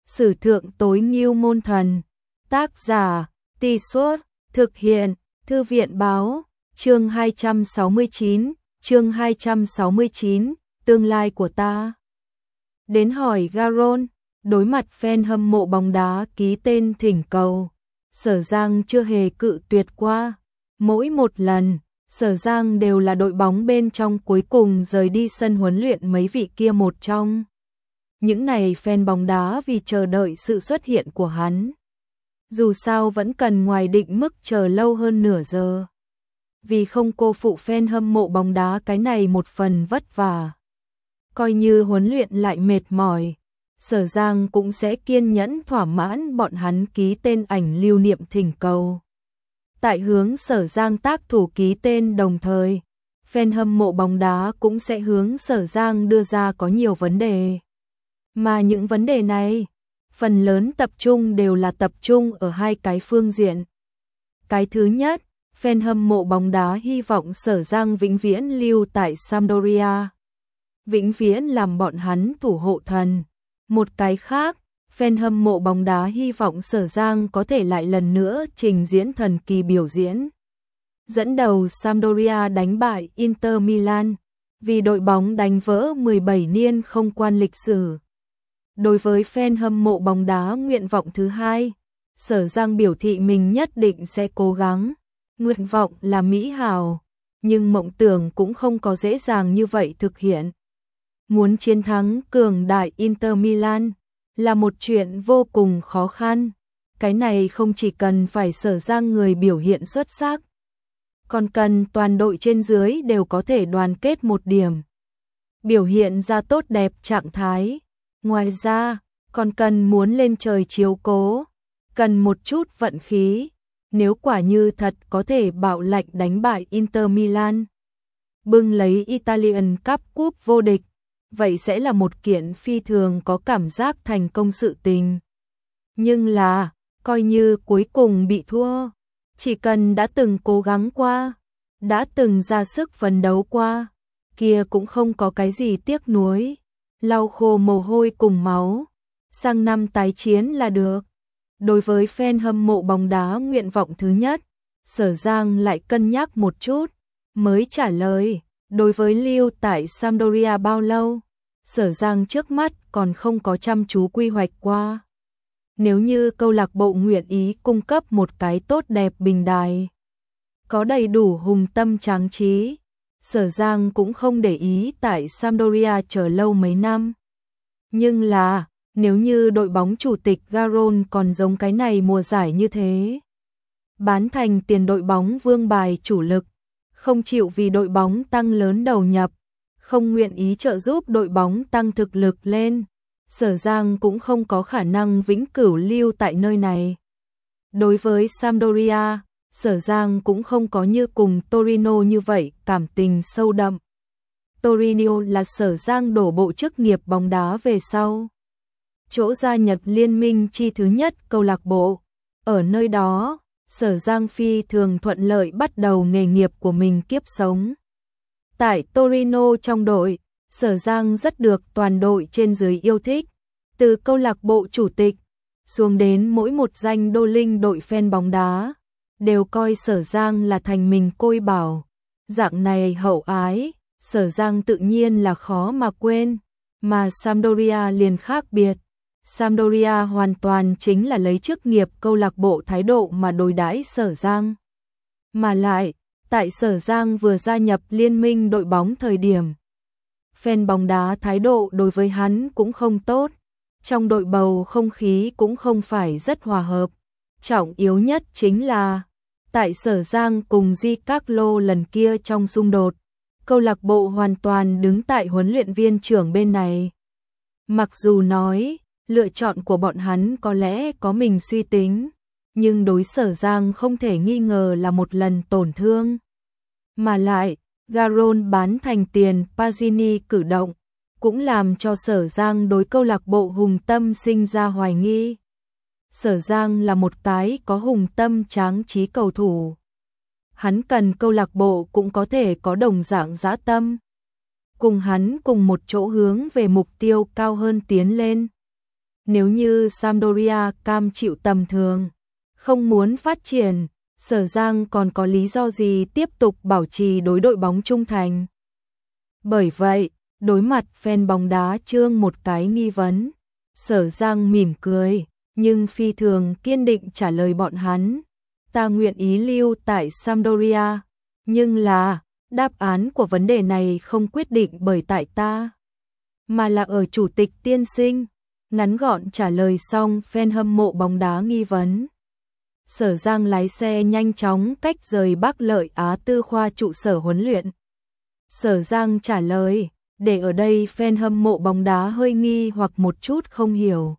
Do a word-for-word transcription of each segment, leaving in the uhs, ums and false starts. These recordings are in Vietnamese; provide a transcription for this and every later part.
Sử thượng tối ngưu môn thần. Tác giả, Tì Suốt, thực hiện, Thư viện báo, chương hai trăm sáu mươi chín, chương hai trăm sáu mươi chín, tương lai của ta. Đến hỏi Garon, đối mặt fan hâm mộ bóng đá ký tên thỉnh cầu, Sở Giang chưa hề cự tuyệt qua. Mỗi một lần, Sở Giang đều là đội bóng bên trong cuối cùng rời đi sân huấn luyện mấy vị kia một trong. Những này fan bóng đá vì chờ đợi sự xuất hiện của hắn. Dù sao vẫn cần ngoài định mức chờ lâu hơn nửa giờ. Vì không cô phụ fan hâm mộ bóng đá cái này một phần vất vả. Coi như huấn luyện lại mệt mỏi, Sở Giang cũng sẽ kiên nhẫn thỏa mãn bọn hắn ký tên ảnh lưu niệm thỉnh cầu. Tại hướng Sở Giang tác thủ ký tên đồng thời, fan hâm mộ bóng đá cũng sẽ hướng Sở Giang đưa ra có nhiều vấn đề. Mà những vấn đề này, phần lớn tập trung đều là tập trung ở hai cái phương diện. Cái thứ nhất, fan hâm mộ bóng đá hy vọng Sở Giang vĩnh viễn lưu tại Sampdoria. Vĩnh viễn làm bọn hắn thủ hộ thần. Một cái khác, fan hâm mộ bóng đá hy vọng Sở Giang có thể lại lần nữa trình diễn thần kỳ biểu diễn. Dẫn đầu Sampdoria đánh bại Inter Milan, vì đội bóng đánh vỡ mười bảy niên không quan lịch sử. Đối với fan hâm mộ bóng đá nguyện vọng thứ hai, Sở Giang biểu thị mình nhất định sẽ cố gắng. Nguyện vọng là mỹ hào, nhưng mộng tưởng cũng không có dễ dàng như vậy thực hiện. Muốn chiến thắng cường đại Inter Milan là một chuyện vô cùng khó khăn. Cái này không chỉ cần phải Sở Giang người biểu hiện xuất sắc, còn cần toàn đội trên dưới đều có thể đoàn kết một điểm, biểu hiện ra tốt đẹp trạng thái. Ngoài ra, còn cần muốn lên trời chiếu cố, cần một chút vận khí. Nếu quả như thật có thể bạo lệnh đánh bại Inter Milan, bưng lấy Italian Cup cúp vô địch, vậy sẽ là một kiện phi thường có cảm giác thành công sự tình. Nhưng là, coi như cuối cùng bị thua, chỉ cần đã từng cố gắng qua, đã từng ra sức phấn đấu qua, kia cũng không có cái gì tiếc nuối, lau khô mồ hôi cùng máu, sang năm tái chiến là được. Đối với fan hâm mộ bóng đá nguyện vọng thứ nhất, Sở Giang lại cân nhắc một chút, mới trả lời. Đối với lưu tại Sampdoria bao lâu, Sở Giang trước mắt còn không có chăm chú quy hoạch qua. Nếu như câu lạc bộ nguyện ý cung cấp một cái tốt đẹp bình đài, có đầy đủ hùng tâm tráng trí, Sở Giang cũng không để ý tại Sampdoria chờ lâu mấy năm. Nhưng là, nếu như đội bóng chủ tịch Garon còn giống cái này mùa giải như thế, bán thành tiền đội bóng vương bài chủ lực, không chịu vì đội bóng tăng lớn đầu nhập, không nguyện ý trợ giúp đội bóng tăng thực lực lên, Sở Giang cũng không có khả năng vĩnh cửu lưu tại nơi này. Đối với Sampdoria, Sở Giang cũng không có như cùng Torino như vậy cảm tình sâu đậm. Torino là Sở Giang đổ bộ chức nghiệp bóng đá về sau, chỗ gia nhập liên minh chi thứ nhất câu lạc bộ. Ở nơi đó, Sở Giang phi thường thuận lợi bắt đầu nghề nghiệp của mình kiếp sống. Tại Torino trong đội, Sở Giang rất được toàn đội trên dưới yêu thích, từ câu lạc bộ chủ tịch xuống đến mỗi một danh đô linh đội fan bóng đá, đều coi Sở Giang là thành mình côi bảo. Dạng này hậu ái, Sở Giang tự nhiên là khó mà quên, mà Sampdoria liền khác biệt. Sampdoria hoàn toàn chính là lấy chức nghiệp câu lạc bộ thái độ mà đối đãi Sở Giang. Mà lại, tại Sở Giang vừa gia nhập liên minh đội bóng thời điểm, fan bóng đá thái độ đối với hắn cũng không tốt, trong đội bầu không khí cũng không phải rất hòa hợp. Trọng yếu nhất chính là, tại Sở Giang cùng Di Carlo lần kia trong xung đột, câu lạc bộ hoàn toàn đứng tại huấn luyện viên trưởng bên này. Mặc dù nói, lựa chọn của bọn hắn có lẽ có mình suy tính, nhưng đối Sở Giang không thể nghi ngờ là một lần tổn thương. Mà lại, Garon bán thành tiền Pazzini cử động, cũng làm cho Sở Giang đối câu lạc bộ hùng tâm sinh ra hoài nghi. Sở Giang là một cái có hùng tâm tráng trí cầu thủ. Hắn cần câu lạc bộ cũng có thể có đồng dạng dã tâm, cùng hắn cùng một chỗ hướng về mục tiêu cao hơn tiến lên. Nếu như Sampdoria cam chịu tầm thường, không muốn phát triển, Sở Giang còn có lý do gì tiếp tục bảo trì đối đội bóng trung thành. Bởi vậy, đối mặt fan bóng đá trương một cái nghi vấn, Sở Giang mỉm cười, nhưng phi thường kiên định trả lời bọn hắn. Ta nguyện ý lưu tại Sampdoria, nhưng là, đáp án của vấn đề này không quyết định bởi tại ta, mà là ở chủ tịch tiên sinh. Ngắn gọn trả lời xong fan hâm mộ bóng đá nghi vấn. Sở Giang lái xe nhanh chóng cách rời Bắc Lợi Á Tư khoa trụ sở huấn luyện. Sở Giang trả lời, để ở đây fan hâm mộ bóng đá hơi nghi hoặc một chút không hiểu.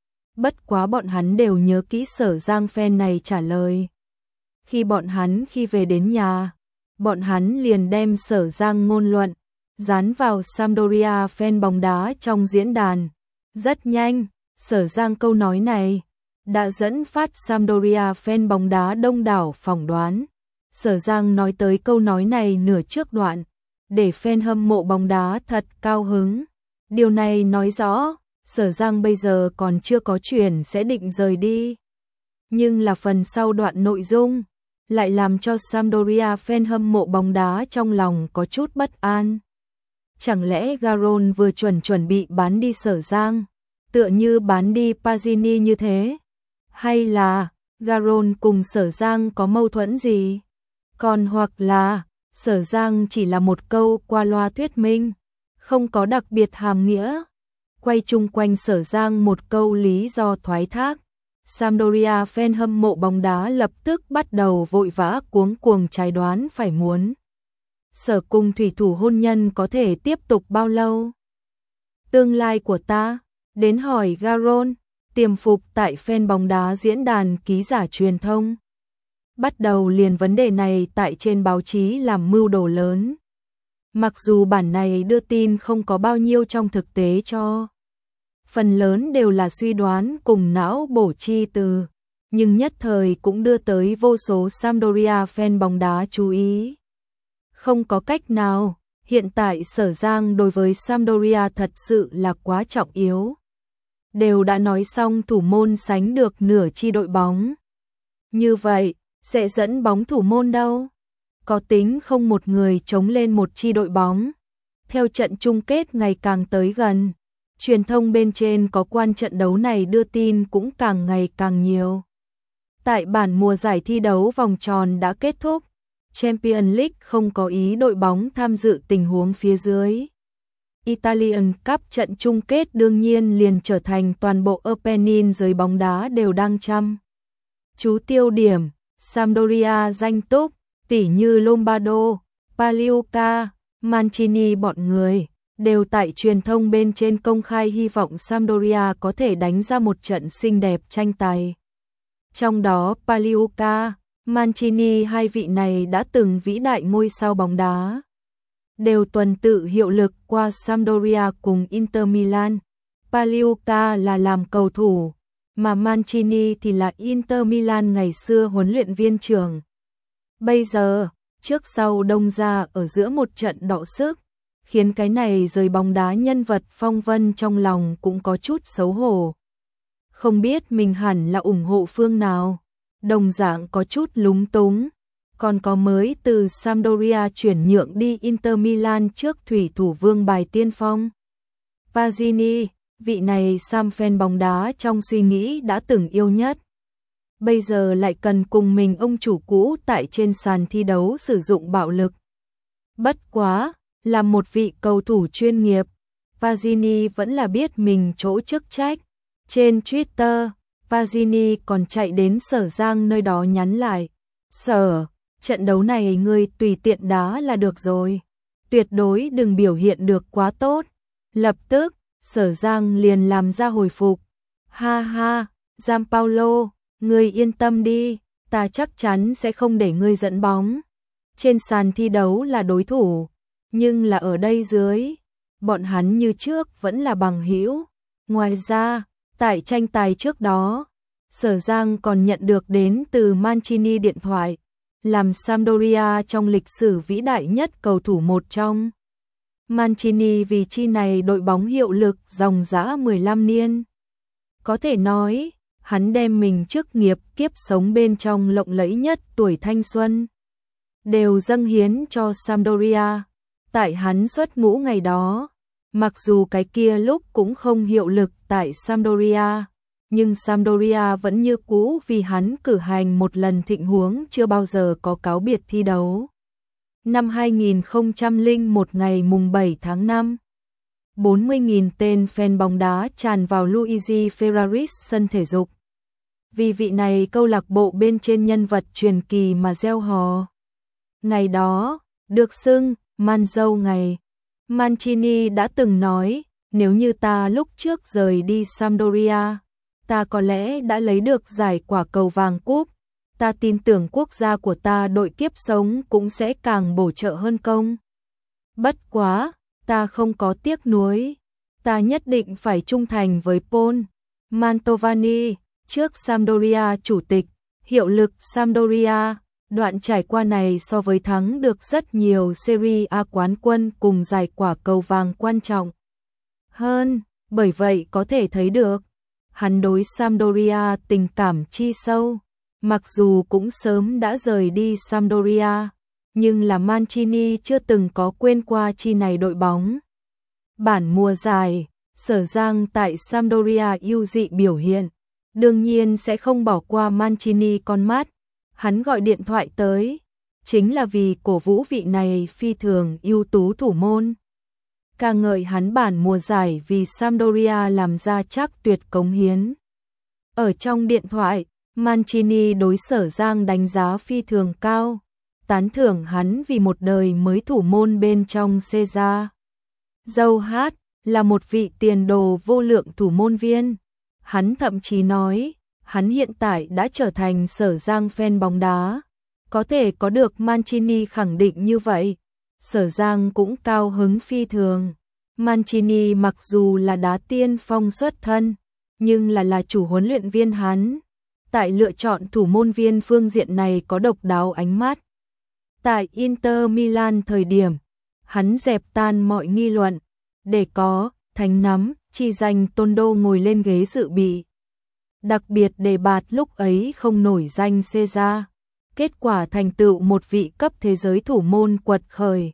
Bất quá bọn hắn đều nhớ kỹ Sở Giang fan này trả lời. Khi bọn hắn khi về đến nhà, bọn hắn liền đem Sở Giang ngôn luận dán vào Sampdoria fan bóng đá trong diễn đàn. Rất nhanh, Sở Giang câu nói này đã dẫn phát Sampdoria fan bóng đá đông đảo phỏng đoán. Sở Giang nói tới câu nói này nửa trước đoạn, để fan hâm mộ bóng đá thật cao hứng. Điều này nói rõ, Sở Giang bây giờ còn chưa có chuyển sẽ định rời đi. Nhưng là phần sau đoạn nội dung, lại làm cho Sampdoria fan hâm mộ bóng đá trong lòng có chút bất an. Chẳng lẽ Garon vừa chuẩn chuẩn bị bán đi Sở Giang, tựa như bán đi Pazzini như thế? Hay là Garon cùng Sở Giang có mâu thuẫn gì? Còn hoặc là Sở Giang chỉ là một câu qua loa thuyết minh, không có đặc biệt hàm nghĩa. Quay chung quanh Sở Giang một câu lý do thoái thác, Sampdoria fan hâm mộ bóng đá lập tức bắt đầu vội vã cuống cuồng trái đoán phải muốn. Sở cùng thủy thủ hôn nhân có thể tiếp tục bao lâu? Tương lai của ta, đến hỏi Garon, tiềm phục tại fan bóng đá diễn đàn ký giả truyền thông. Bắt đầu liền vấn đề này tại trên báo chí làm mưu đồ lớn. Mặc dù bản này đưa tin không có bao nhiêu trong thực tế cho. Phần lớn đều là suy đoán cùng não bổ chi từ, nhưng nhất thời cũng đưa tới vô số Sampdoria fan bóng đá chú ý. Không có cách nào, hiện tại Sở Giang đối với Sampdoria thật sự là quá trọng yếu. Đều đã nói xong thủ môn sánh được nửa chi đội bóng. Như vậy, sẽ dẫn bóng thủ môn đâu? Có tính không một người chống lên một chi đội bóng. Theo trận chung kết ngày càng tới gần, truyền thông bên trên có quan trận đấu này đưa tin cũng càng ngày càng nhiều. Tại bản mùa giải thi đấu vòng tròn đã kết thúc, Champions League không có ý đội bóng tham dự tình huống phía dưới. Italian Cup trận chung kết đương nhiên liền trở thành toàn bộ opening giới bóng đá đều đang chăm chú tiêu điểm. Sampdoria danh túc, tỷ như Lombardo, Pagliuca, Mancini bọn người, đều tại truyền thông bên trên công khai hy vọng Sampdoria có thể đánh ra một trận xinh đẹp tranh tài. Trong đó Pagliuca, Mancini hai vị này đã từng vĩ đại ngôi sao bóng đá, đều tuần tự hiệu lực qua Sampdoria cùng Inter Milan. Pagliuca là làm cầu thủ, mà Mancini thì là Inter Milan ngày xưa huấn luyện viên trưởng. Bây giờ, trước sau đông ra ở giữa một trận đọ sức, khiến cái này giới bóng đá nhân vật phong vân trong lòng cũng có chút xấu hổ. Không biết mình hẳn là ủng hộ phương nào, đồng dạng có chút lúng túng. Còn có mới từ Sampdoria chuyển nhượng đi Inter Milan trước thủy thủ vương bài tiên phong Pazzini, vị này Sam fan bóng đá trong suy nghĩ đã từng yêu nhất. Bây giờ lại cần cùng mình ông chủ cũ tại trên sàn thi đấu sử dụng bạo lực. Bất quá, là một vị cầu thủ chuyên nghiệp, Pazzini vẫn là biết mình chỗ chức trách. Trên Twitter, Pazzini còn chạy đến Sở Giang nơi đó nhắn lại, Sở, trận đấu này ngươi tùy tiện đá là được rồi, tuyệt đối đừng biểu hiện được quá tốt. Lập tức, Sở Giang liền làm ra hồi phục, ha ha, Gianpaolo, ngươi yên tâm đi, ta chắc chắn sẽ không để ngươi dẫn bóng. Trên sàn thi đấu là đối thủ, nhưng là ở đây dưới, bọn hắn như trước vẫn là bằng hữu. Ngoài ra, tại tranh tài trước đó, Sở Giang còn nhận được đến từ Mancini điện thoại, làm Sampdoria trong lịch sử vĩ đại nhất cầu thủ một trong. Mancini vì chi này đội bóng hiệu lực dòng dã mười lăm niên. Có thể nói, hắn đem mình chức nghiệp kiếp sống bên trong lộng lẫy nhất tuổi thanh xuân đều dâng hiến cho Sampdoria. Tại hắn xuất ngũ ngày đó, mặc dù cái kia lúc cũng không hiệu lực tại Sampdoria, nhưng Sampdoria vẫn như cũ vì hắn cử hành một lần thịnh huống chưa bao giờ có cáo biệt thi đấu. Năm hai nghìn không trăm lẻ một ngày mùng bảy tháng năm, bốn mươi nghìn tên fan bóng đá tràn vào Luigi Ferraris sân thể dục. Vì vị này câu lạc bộ bên trên nhân vật truyền kỳ mà reo hò. Ngày đó, được xưng Man dâu ngày. Mancini đã từng nói, nếu như ta lúc trước rời đi Sampdoria, ta có lẽ đã lấy được giải quả cầu vàng cúp. Ta tin tưởng quốc gia của ta đội kiếp sống cũng sẽ càng bổ trợ hơn công. Bất quá, ta không có tiếc nuối. Ta nhất định phải trung thành với Paul Mantovani, trước Sampdoria chủ tịch, hiệu lực Sampdoria. Đoạn trải qua này so với thắng được rất nhiều Serie A quán quân cùng giải quả cầu vàng quan trọng hơn, bởi vậy có thể thấy được, hắn đối Sampdoria tình cảm chi sâu. Mặc dù cũng sớm đã rời đi Sampdoria, nhưng là Mancini chưa từng có quên qua chi này đội bóng. Bản mùa giải, Sở Giang tại Sampdoria ưu dị biểu hiện, đương nhiên sẽ không bỏ qua Mancini con mắt. Hắn gọi điện thoại tới, chính là vì cổ vũ vị này phi thường ưu tú thủ môn. Ca ngợi hắn bản mùa giải vì Sampdoria làm ra chắc tuyệt cống hiến. Ở trong điện thoại, Mancini đối Sở Giang đánh giá phi thường cao, tán thưởng hắn vì một đời mới thủ môn bên trong Serie. Dâu hát là một vị tiền đồ vô lượng thủ môn viên. Hắn thậm chí nói, hắn hiện tại đã trở thành Sở Giang fan bóng đá. Có thể có được Mancini khẳng định như vậy, Sở Giang cũng cao hứng phi thường. Mancini mặc dù là đá tiên phong xuất thân, nhưng là là chủ huấn luyện viên hắn. Tại lựa chọn thủ môn viên phương diện này có độc đáo ánh mắt. Tại Inter Milan thời điểm, hắn dẹp tan mọi nghi luận, để có thánh nắm, chi danh Tondo ngồi lên ghế dự bị. Đặc biệt đề bạt lúc ấy không nổi danh Serie. Kết quả thành tựu một vị cấp thế giới thủ môn quật khởi.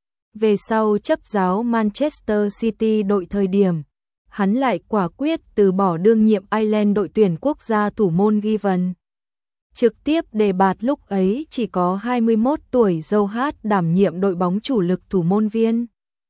Về sau chấp giáo Manchester City đội thời điểm, hắn lại quả quyết từ bỏ đương nhiệm Ireland đội tuyển quốc gia thủ môn Given. Trực tiếp đề bạt lúc ấy chỉ có hai mươi mốt tuổi dâu hát đảm nhiệm đội bóng chủ lực thủ môn viên.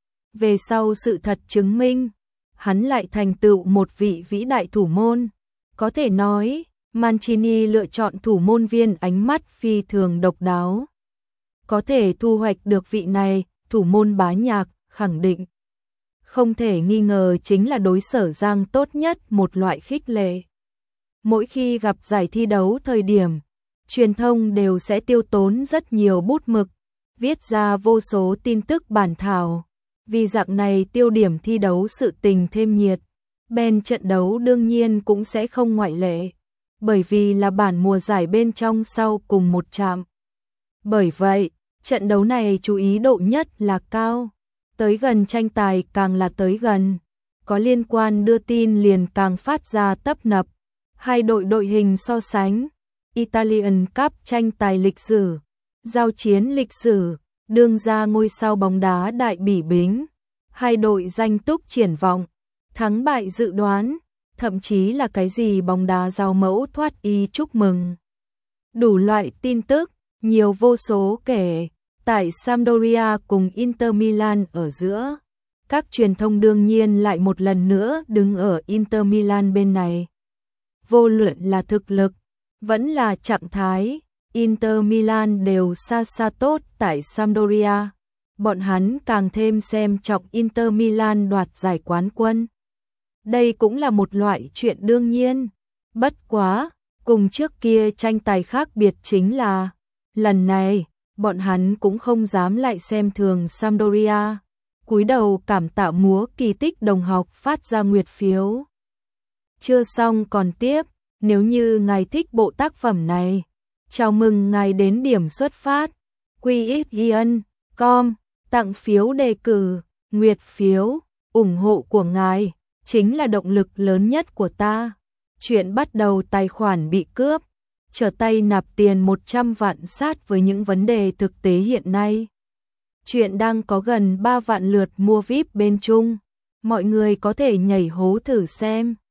Về sau sự thật chứng minh, hắn lại thành tựu một vị vĩ đại thủ môn. Có thể nói, Mancini lựa chọn thủ môn viên ánh mắt phi thường độc đáo. Có thể thu hoạch được vị này, thủ môn bá nhạc, khẳng định. Không thể nghi ngờ chính là đối Sở Giang tốt nhất một loại khích lệ. Mỗi khi gặp giải thi đấu thời điểm, truyền thông đều sẽ tiêu tốn rất nhiều bút mực, viết ra vô số tin tức bản thảo. Vì dạng này tiêu điểm thi đấu sự tình thêm nhiệt, bên trận đấu đương nhiên cũng sẽ không ngoại lệ, bởi vì là bản mùa giải bên trong sau cùng một chạm. Bởi vậy, trận đấu này chú ý độ nhất là cao, tới gần tranh tài càng là tới gần, có liên quan đưa tin liền càng phát ra tấp nập. Hai đội đội hình so sánh, Italian Cup tranh tài lịch sử, giao chiến lịch sử, đương ra ngôi sao bóng đá đại bỉ bính, hai đội danh túc triển vọng, thắng bại dự đoán, thậm chí là cái gì bóng đá giao mẫu thoát y chúc mừng. Đủ loại tin tức, nhiều vô số kể, tại Sampdoria cùng Inter Milan ở giữa. Các truyền thông đương nhiên lại một lần nữa đứng ở Inter Milan bên này. Vô luận là thực lực, vẫn là trạng thái, Inter Milan đều xa xa tốt tại Sampdoria. Bọn hắn càng thêm xem trọng Inter Milan đoạt giải quán quân. Đây cũng là một loại chuyện đương nhiên. Bất quá, cùng trước kia tranh tài khác biệt chính là, lần này, bọn hắn cũng không dám lại xem thường Sampdoria. Cúi đầu cảm tạ múa kỳ tích đồng học phát ra nguyệt phiếu. Chưa xong còn tiếp, nếu như ngài thích bộ tác phẩm này, chào mừng ngài đến điểm xuất phát, quy ích giê chấm com, tặng phiếu đề cử, nguyệt phiếu, ủng hộ của ngài, chính là động lực lớn nhất của ta. Chuyện bắt đầu tài khoản bị cướp, trở tay nạp tiền một trăm vạn sát với những vấn đề thực tế hiện nay. Chuyện đang có gần ba vạn lượt mua vi ai pi bên Trung. Mọi người có thể nhảy hố thử xem.